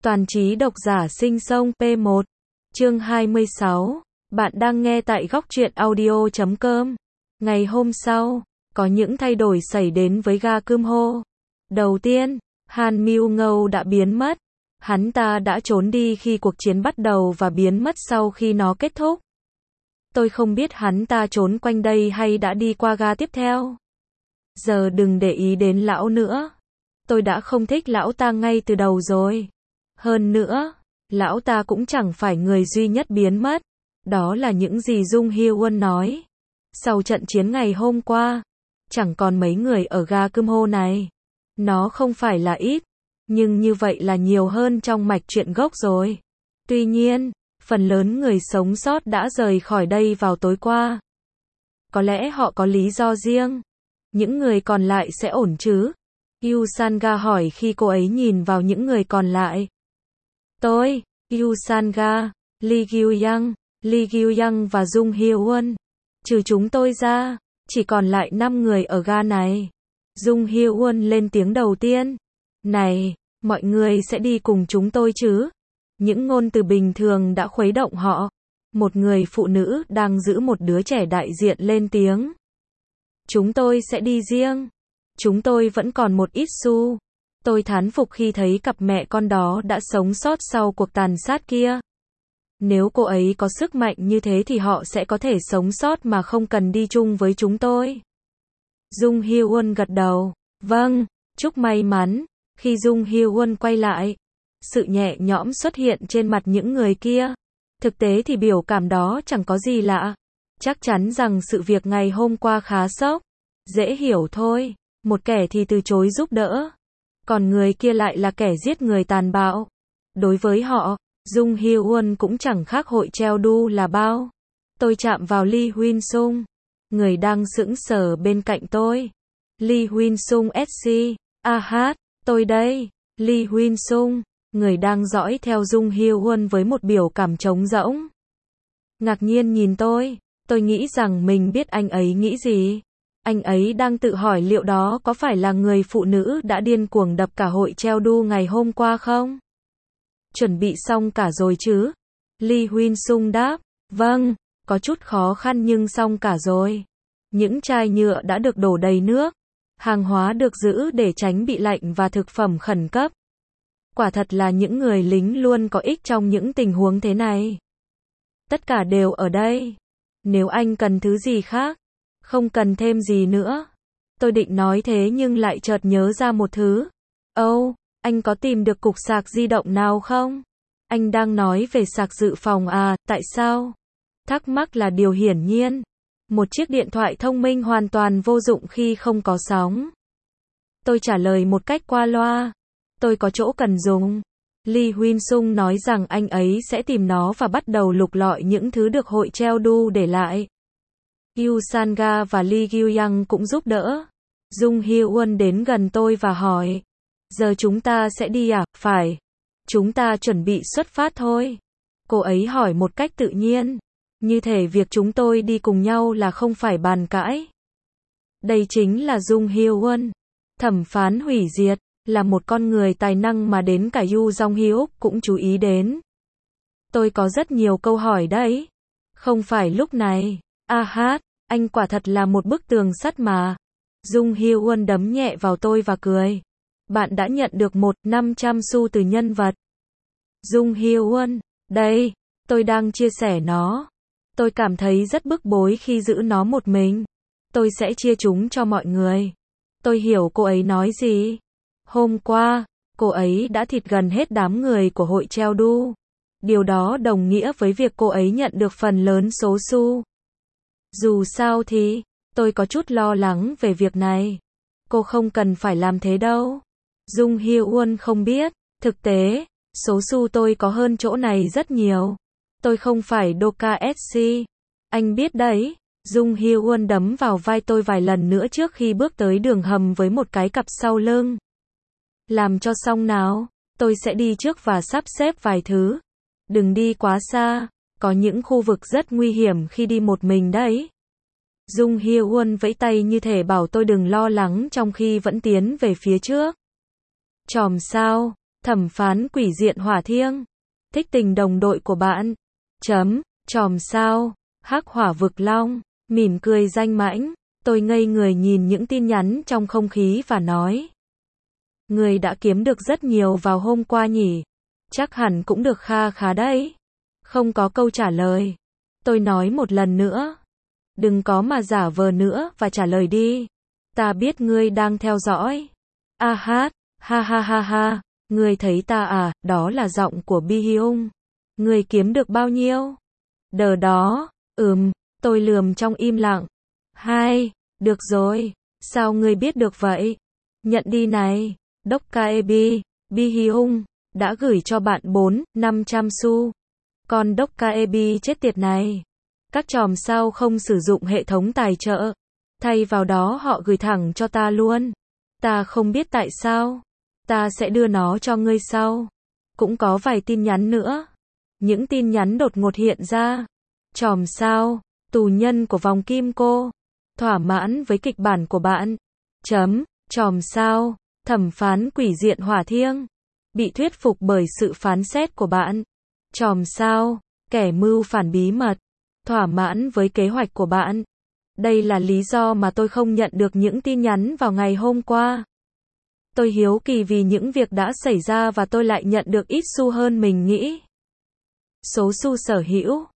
Toàn trí độc giả sinh sông P1. Chương 26. Bạn đang nghe tại góc truyện audio.com. Ngày hôm sau, có những thay đổi xảy đến với ga Kumho. Đầu tiên, Han Mưu Ngâu đã biến mất. Hắn ta đã trốn đi khi cuộc chiến bắt đầu và biến mất sau khi nó kết thúc. Tôi không biết hắn ta trốn quanh đây hay đã đi qua ga tiếp theo. Giờ đừng để ý đến lão nữa. Tôi đã không thích lão ta ngay từ đầu rồi. Hơn nữa, lão ta cũng chẳng phải người duy nhất biến mất. Đó là những gì Jung Hye-won nói. Sau trận chiến ngày hôm qua, chẳng còn mấy người ở ga Kumho này. Nó không phải là ít, nhưng như vậy là nhiều hơn trong mạch truyện gốc rồi. Tuy nhiên, phần lớn người sống sót đã rời khỏi đây vào tối qua. Có lẽ họ có lý do riêng. Những người còn lại sẽ ổn chứ? Yu Sanga hỏi khi cô ấy nhìn vào những người còn lại. Tôi, Yu Sanga, Lee Gyu-young và Jung Hye-won. Trừ chúng tôi ra, chỉ còn lại 5 người ở ga này. Jung Hye-won lên tiếng đầu tiên. Này, mọi người sẽ đi cùng chúng tôi chứ? Những ngôn từ bình thường đã khuấy động họ. Một người phụ nữ đang giữ một đứa trẻ đại diện lên tiếng. Chúng tôi sẽ đi riêng. Chúng tôi vẫn còn một ít xu. Tôi thán phục khi thấy cặp mẹ con đó đã sống sót sau cuộc tàn sát kia. Nếu cô ấy có sức mạnh như thế thì họ sẽ có thể sống sót mà không cần đi chung với chúng tôi. Jung Hye-won gật đầu. Vâng, chúc may mắn. Khi Jung Hye-won quay lại, sự nhẹ nhõm xuất hiện trên mặt những người kia. Thực tế thì biểu cảm đó chẳng có gì lạ. Chắc chắn rằng sự việc ngày hôm qua khá sốc. Dễ hiểu thôi. Một kẻ thì từ chối giúp đỡ. Còn người kia lại là kẻ giết người tàn bạo. Đối với họ, Jung Hye-won cũng chẳng khác Hội Treo Đu là bao. Tôi chạm vào Lee Huynh-sung, người đang sững sờ bên cạnh tôi. Lee Huynh-sung SC. Tôi đây. Lee Huynh-sung, người đang dõi theo Jung Hye-won với một biểu cảm trống rỗng. Ngạc nhiên nhìn tôi nghĩ rằng mình biết anh ấy nghĩ gì. Anh ấy đang tự hỏi liệu đó có phải là người phụ nữ đã điên cuồng đập cả Hội Treo Đu ngày hôm qua không? Chuẩn bị xong cả rồi chứ? Lee Huynh-sung đáp. Vâng, có chút khó khăn nhưng xong cả rồi. Những chai nhựa đã được đổ đầy nước. Hàng hóa được giữ để tránh bị lạnh và thực phẩm khẩn cấp. Quả thật là những người lính luôn có ích trong những tình huống thế này. Tất cả đều ở đây. Nếu anh cần thứ gì khác, không cần thêm gì nữa. Tôi định nói thế nhưng lại chợt nhớ ra một thứ. Anh có tìm được cục sạc di động nào không? Anh đang nói về sạc dự phòng à, tại sao? Thắc mắc là điều hiển nhiên. Một chiếc điện thoại thông minh hoàn toàn vô dụng khi không có sóng. Tôi trả lời một cách qua loa. Tôi có chỗ cần dùng. Lee Huynh-sung nói rằng anh ấy sẽ tìm nó và bắt đầu lục lọi những thứ được Hội Treo Đu để lại. Yu Sanga và Lee Gyu-young cũng giúp đỡ. Jung Hye-won đến gần tôi và hỏi. Giờ chúng ta sẽ đi à? Phải. Chúng ta chuẩn bị xuất phát thôi. Cô ấy hỏi một cách tự nhiên. Như thể việc chúng tôi đi cùng nhau là không phải bàn cãi. Đây chính là Jung Hye-won. Thẩm phán hủy diệt. Là một con người tài năng mà đến cả Yu Jong-hyuk cũng chú ý đến. Tôi có rất nhiều câu hỏi đấy. Không phải lúc này. Anh quả thật là một bức tường sắt mà. Jung Hye-won đấm nhẹ vào tôi và cười. Bạn đã nhận được 500 xu từ nhân vật. Jung Hye-won. Đây, tôi đang chia sẻ nó. Tôi cảm thấy rất bức bối khi giữ nó một mình. Tôi sẽ chia chúng cho mọi người. Tôi hiểu cô ấy nói gì. Hôm qua, cô ấy đã thịt gần hết đám người của Hội Treo Đu. Điều đó đồng nghĩa với việc cô ấy nhận được phần lớn số xu. Dù sao thì, tôi có chút lo lắng về việc này. Cô không cần phải làm thế đâu. Jung Hye-won không biết. Thực tế, số xu tôi có hơn chỗ này rất nhiều. Tôi không phải Doka SC. Anh biết đấy. Jung Hye-won đấm vào vai tôi vài lần nữa trước khi bước tới đường hầm với một cái cặp sau lưng. Làm cho xong nào. Tôi sẽ đi trước và sắp xếp vài thứ. Đừng đi quá xa. Có những khu vực rất nguy hiểm khi đi một mình đấy. Jung Hye-won vẫy tay như thể bảo tôi đừng lo lắng trong khi vẫn tiến về phía trước. Chòm sao? Thẩm phán quỷ diện hỏa thiêng. Thích tình đồng đội của bạn. Chòm sao. Hắc hỏa vực long. Mỉm cười danh mãnh. Tôi ngây người nhìn những tin nhắn trong không khí và nói. Người đã kiếm được rất nhiều vào hôm qua nhỉ? Chắc hẳn cũng được kha khá đấy. Không có câu trả lời. Tôi nói một lần nữa. Đừng có mà giả vờ nữa và trả lời đi. Ta biết ngươi đang theo dõi. A hát, ha ha ha ha, ngươi thấy ta à, đó là giọng của Bi Hyung. Ngươi kiếm được bao nhiêu? Đờ đó, tôi lườm trong im lặng. Được rồi, sao ngươi biết được vậy? Nhận đi này, Dokkaebi, Bi Hyung, đã gửi cho bạn 400-500 xu. Con Dokkaebi chết tiệt này. Các chòm sao không sử dụng hệ thống tài trợ. Thay vào đó họ gửi thẳng cho ta luôn. Ta không biết tại sao. Ta sẽ đưa nó cho ngươi sau. Cũng có vài tin nhắn nữa. Những tin nhắn đột ngột hiện ra. Chòm sao, tù nhân của vòng kim cô. Thỏa mãn với kịch bản của bạn. Chòm sao, thẩm phán quỷ diện hỏa thiêng. Bị thuyết phục bởi sự phán xét của bạn. Chòm sao, kẻ mưu phản bí mật. Thỏa mãn với kế hoạch của bạn. Đây là lý do mà tôi không nhận được những tin nhắn vào ngày hôm qua. Tôi hiếu kỳ vì những việc đã xảy ra và tôi lại nhận được ít xu hơn mình nghĩ. Số xu sở hữu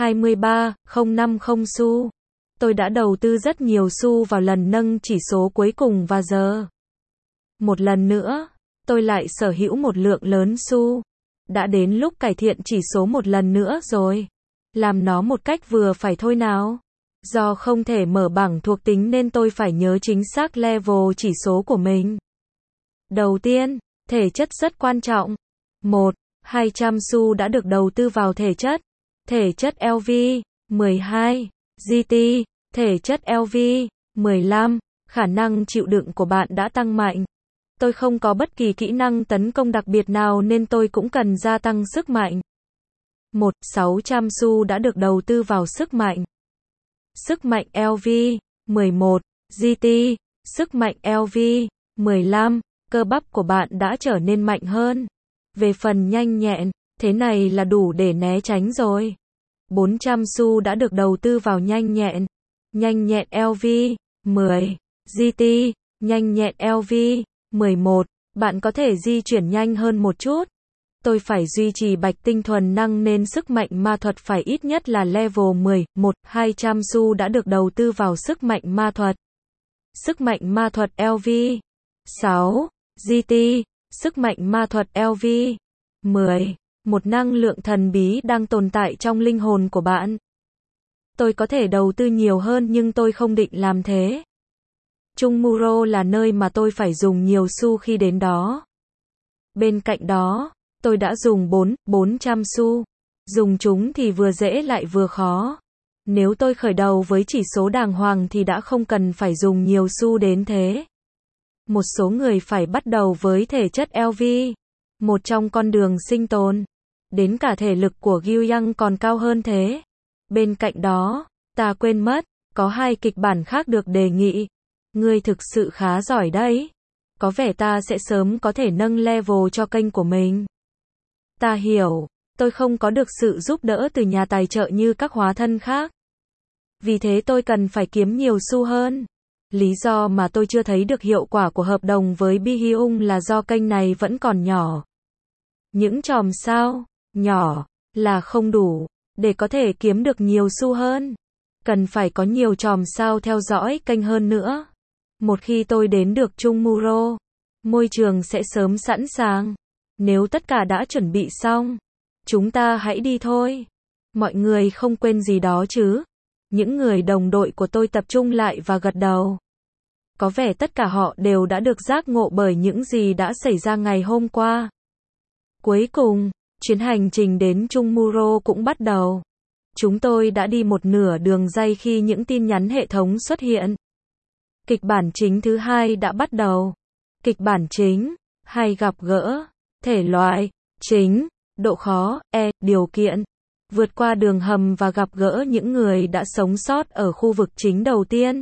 23,050 xu. Tôi đã đầu tư rất nhiều xu vào lần nâng chỉ số cuối cùng và giờ. Một lần nữa, tôi lại sở hữu một lượng lớn xu. Đã đến lúc cải thiện chỉ số một lần nữa rồi. Làm nó một cách vừa phải thôi nào. Do không thể mở bảng thuộc tính nên tôi phải nhớ chính xác level chỉ số của mình. Đầu tiên, thể chất rất quan trọng. 200 xu đã được đầu tư vào thể chất. Thể chất LV, 12. GT, thể chất LV, 15. Khả năng chịu đựng của bạn đã tăng mạnh. Tôi không có bất kỳ kỹ năng tấn công đặc biệt nào nên tôi cũng cần gia tăng sức mạnh. 600 xu đã được đầu tư vào sức mạnh. Sức mạnh LV, 11. GT, sức mạnh LV, 15. Cơ bắp của bạn đã trở nên mạnh hơn. Về phần nhanh nhẹn, thế này là đủ để né tránh rồi. 400 xu đã được đầu tư vào nhanh nhẹn. Nhanh nhẹn LV, 10. GT, nhanh nhẹn LV, 11. Bạn có thể di chuyển nhanh hơn một chút. Tôi phải duy trì bạch tinh thuần năng nên sức mạnh ma thuật phải ít nhất là level 10. 200 xu đã được đầu tư vào sức mạnh ma thuật. Sức mạnh ma thuật LV, 6. GT, sức mạnh ma thuật LV, 10. Một năng lượng thần bí đang tồn tại trong linh hồn của bạn. Tôi có thể đầu tư nhiều hơn nhưng tôi không định làm thế. Chung Muro là nơi mà tôi phải dùng nhiều xu khi đến đó. Bên cạnh đó, tôi đã dùng 400 xu. Dùng chúng thì vừa dễ lại vừa khó. Nếu tôi khởi đầu với chỉ số đàng hoàng thì đã không cần phải dùng nhiều xu đến thế. Một số người phải bắt đầu với thể chất LV, một trong con đường sinh tồn. Đến cả thể lực của Gyuyang còn cao hơn thế. Bên cạnh đó, ta quên mất, có 2 kịch bản khác được đề nghị. Ngươi thực sự khá giỏi đấy. Có vẻ ta sẽ sớm có thể nâng level cho kênh của mình. Ta hiểu, tôi không có được sự giúp đỡ từ nhà tài trợ như các hóa thân khác. Vì thế tôi cần phải kiếm nhiều xu hơn. Lý do mà tôi chưa thấy được hiệu quả của hợp đồng với Bi Hyung là do kênh này vẫn còn nhỏ. Những chòm sao nhỏ là không đủ để có thể kiếm được nhiều xu hơn. Cần phải có nhiều chòm sao theo dõi kênh hơn nữa. Một khi tôi đến được Chung Muro, môi trường sẽ sớm sẵn sàng. Nếu tất cả đã chuẩn bị xong, chúng ta hãy đi thôi. Mọi người không quên gì đó chứ? Những người đồng đội của tôi tập trung lại và gật đầu. Có vẻ tất cả họ đều đã được giác ngộ bởi những gì đã xảy ra ngày hôm qua. Cuối cùng, chuyến hành trình đến Chung Muro cũng bắt đầu. Chúng tôi đã đi một nửa đường dây khi những tin nhắn hệ thống xuất hiện. Kịch bản chính thứ 2 đã bắt đầu. Kịch bản chính, hay gặp gỡ, thể loại, chính, độ khó, điều kiện. Vượt qua đường hầm và gặp gỡ những người đã sống sót ở khu vực chính đầu tiên.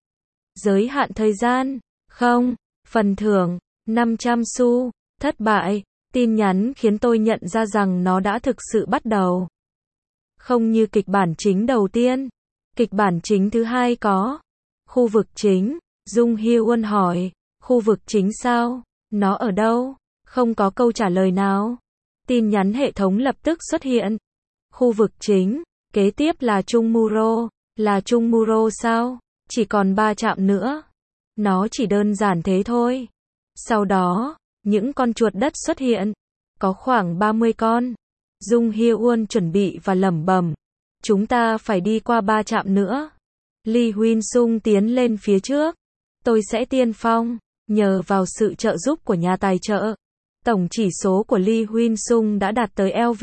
Giới hạn thời gian, không. Phần thưởng, 500 xu. Thất bại, Tin nhắn khiến tôi nhận ra rằng nó đã thực sự bắt đầu. Không như kịch bản chính đầu tiên. Kịch bản chính thứ hai có. Khu vực chính. Jung Hye-won hỏi. Khu vực chính sao? Nó ở đâu? Không có câu trả lời nào. Tin nhắn hệ thống lập tức xuất hiện. Khu vực chính. Kế tiếp là Chungmuro. Là Chungmuro sao? Chỉ còn 3 trạm nữa. Nó chỉ đơn giản thế thôi. Sau đó, những con chuột đất xuất hiện. Có khoảng 30 con. Jung Hye-won chuẩn bị và lẩm bẩm. Chúng ta phải đi qua 3 trạm nữa. Lee Huynh-sung tiến lên phía trước. Tôi sẽ tiên phong. Nhờ vào sự trợ giúp của nhà tài trợ, tổng chỉ số của Lee Huynh-sung đã đạt tới LV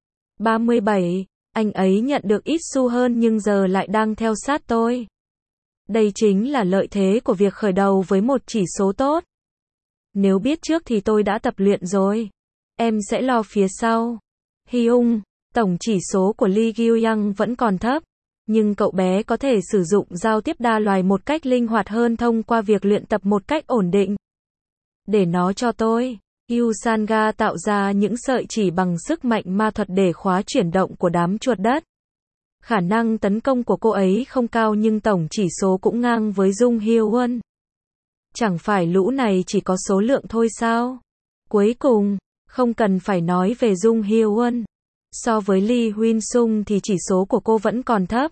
37. Anh ấy nhận được ít xu hơn nhưng giờ lại đang theo sát tôi. Đây chính là lợi thế của việc khởi đầu với một chỉ số tốt. Nếu biết trước thì tôi đã tập luyện rồi. Em sẽ lo phía sau. Hyung, tổng chỉ số của Lee Gyu-young vẫn còn thấp. Nhưng cậu bé có thể sử dụng giao tiếp đa loài một cách linh hoạt hơn thông qua việc luyện tập một cách ổn định. Để nó cho tôi. Yusanga tạo ra những sợi chỉ bằng sức mạnh ma thuật để khóa chuyển động của đám chuột đất. Khả năng tấn công của cô ấy không cao nhưng tổng chỉ số cũng ngang với Jung Hye-won. Chẳng phải lũ này chỉ có số lượng thôi sao? Cuối cùng, không cần phải nói về Jung Hye-won. So với Lee Huynh-sung thì chỉ số của cô vẫn còn thấp.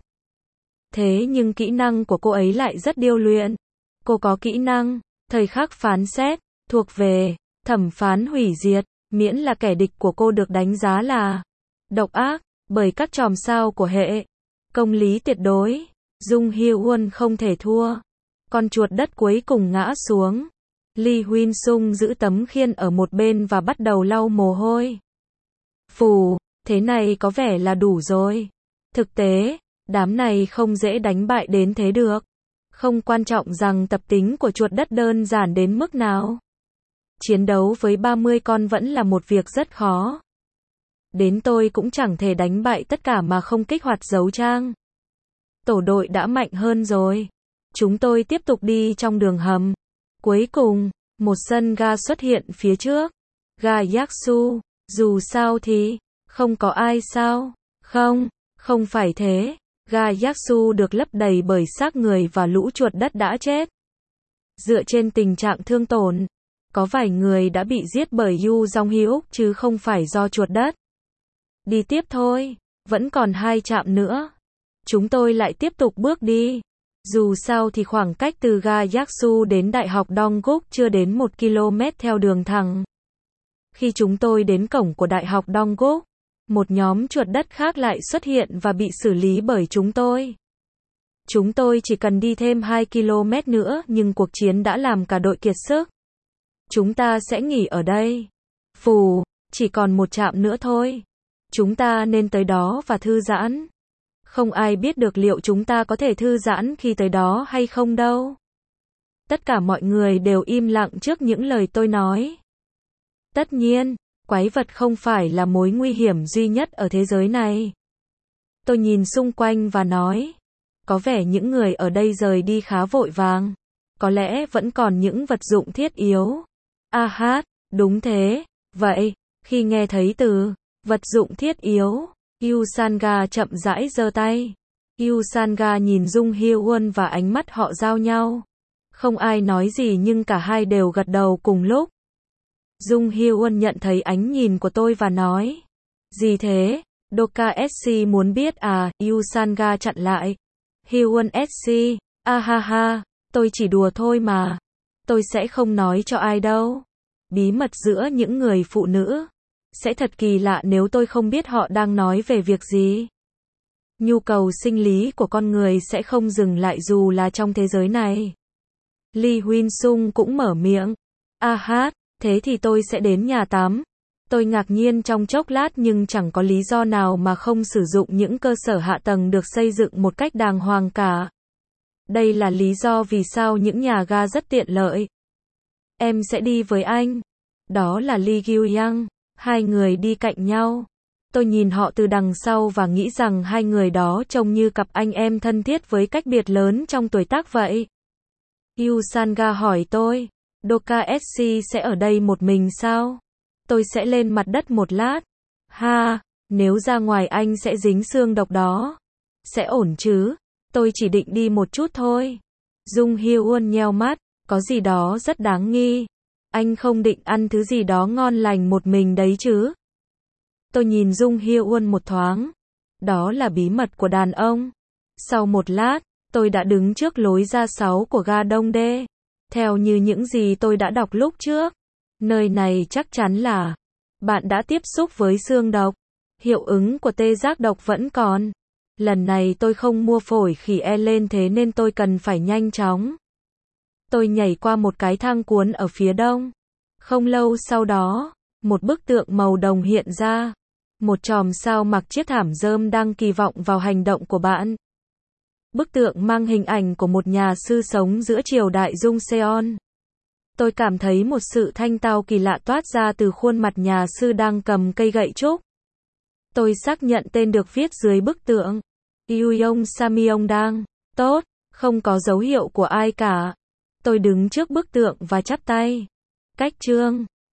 Thế nhưng kỹ năng của cô ấy lại rất điêu luyện. Cô có kỹ năng, thời khắc phán xét, thuộc về, thẩm phán hủy diệt, miễn là kẻ địch của cô được đánh giá là độc ác, bởi các chòm sao của hệ. Công lý tuyệt đối, Jung Hye-won không thể thua. Con chuột đất cuối cùng ngã xuống. Lee Huynh-sung giữ tấm khiên ở một bên và bắt đầu lau mồ hôi. Phù, thế này có vẻ là đủ rồi. Thực tế, đám này không dễ đánh bại đến thế được. Không quan trọng rằng tập tính của chuột đất đơn giản đến mức nào. Chiến đấu với 30 con vẫn là một việc rất khó. Đến tôi cũng chẳng thể đánh bại tất cả mà không kích hoạt dấu trang. Tổ đội đã mạnh hơn rồi. Chúng tôi tiếp tục đi trong đường hầm. Cuối cùng, một sân ga xuất hiện phía trước. Ga Yaksu, dù sao thì, không có ai sao? Không, không phải thế. Ga Yaksu được lấp đầy bởi xác người và lũ chuột đất đã chết. Dựa trên tình trạng thương tổn, có vài người đã bị giết bởi Yu Jong-hyuk chứ không phải do chuột đất. Đi tiếp thôi, vẫn còn 2 trạm nữa. Chúng tôi lại tiếp tục bước đi. Dù sao thì khoảng cách từ ga Yaksu đến Đại học Dongguk chưa đến 1 km theo đường thẳng. Khi chúng tôi đến cổng của Đại học Dongguk, một nhóm chuột đất khác lại xuất hiện và bị xử lý bởi chúng tôi. Chúng tôi chỉ cần đi thêm 2 km nữa nhưng cuộc chiến đã làm cả đội kiệt sức. Chúng ta sẽ nghỉ ở đây. Phù, chỉ còn 1 trạm nữa thôi. Chúng ta nên tới đó và thư giãn. Không ai biết được liệu chúng ta có thể thư giãn khi tới đó hay không đâu. Tất cả mọi người đều im lặng trước những lời tôi nói. Tất nhiên, quái vật không phải là mối nguy hiểm duy nhất ở thế giới này. Tôi nhìn xung quanh và nói. Có vẻ những người ở đây rời đi khá vội vàng. Có lẽ vẫn còn những vật dụng thiết yếu. Đúng thế. Vậy, khi nghe thấy từ vật dụng thiết yếu, Yusanga chậm rãi giơ tay. Yusanga nhìn Jung Hye-won và ánh mắt họ giao nhau. Không ai nói gì nhưng cả hai đều gật đầu cùng lúc. Jung Hye-won nhận thấy ánh nhìn của tôi và nói. Gì thế? Doka SC muốn biết à? Yusanga chặn lại. Hye-won SC, tôi chỉ đùa thôi mà. Tôi sẽ không nói cho ai đâu. Bí mật giữa những người phụ nữ. Sẽ thật kỳ lạ nếu tôi không biết họ đang nói về việc gì. Nhu cầu sinh lý của con người sẽ không dừng lại dù là trong thế giới này. Lee Huynh-sung cũng mở miệng. Thế thì tôi sẽ đến nhà tắm. Tôi ngạc nhiên trong chốc lát nhưng chẳng có lý do nào mà không sử dụng những cơ sở hạ tầng được xây dựng một cách đàng hoàng cả. Đây là lý do vì sao những nhà ga rất tiện lợi. Em sẽ đi với anh. Đó là Lee Gyu-young. Hai người đi cạnh nhau. Tôi nhìn họ từ đằng sau và nghĩ rằng hai người đó trông như cặp anh em thân thiết với cách biệt lớn trong tuổi tác vậy. Yusanga hỏi tôi, Doka SC sẽ ở đây một mình sao? tôi sẽ lên mặt đất một lát. Ha, nếu ra ngoài anh sẽ dính xương độc đó. Sẽ ổn chứ, tôi chỉ định đi một chút thôi. Dung Hyun nheo mắt, có gì đó rất đáng nghi. Anh không định ăn thứ gì đó ngon lành một mình đấy chứ? Tôi nhìn Dung Hyun một thoáng. Đó là bí mật của đàn ông. Sau một lát, tôi đã đứng trước lối ra 6 của ga Đông Đê. Theo như những gì tôi đã đọc lúc trước, nơi này chắc chắn là bạn đã tiếp xúc với xương độc. Hiệu ứng của tê giác độc vẫn còn. Lần này tôi không mua phổi khỉ e lên thế nên tôi cần phải nhanh chóng. Tôi nhảy qua một cái thang cuốn ở phía đông. Không lâu sau đó, một bức tượng màu đồng hiện ra. Một chòm sao mặc chiếc thảm rơm đang kỳ vọng vào hành động của bạn. Bức tượng mang hình ảnh của một nhà sư sống giữa triều đại Joseon. Tôi cảm thấy một sự thanh tao kỳ lạ toát ra từ khuôn mặt nhà sư đang cầm cây gậy trúc. Tôi xác nhận tên được viết dưới bức tượng. Yuyong Samyongdang. Tốt, không có dấu hiệu của ai cả. Tôi đứng trước bức tượng và chắp tay. Cách chương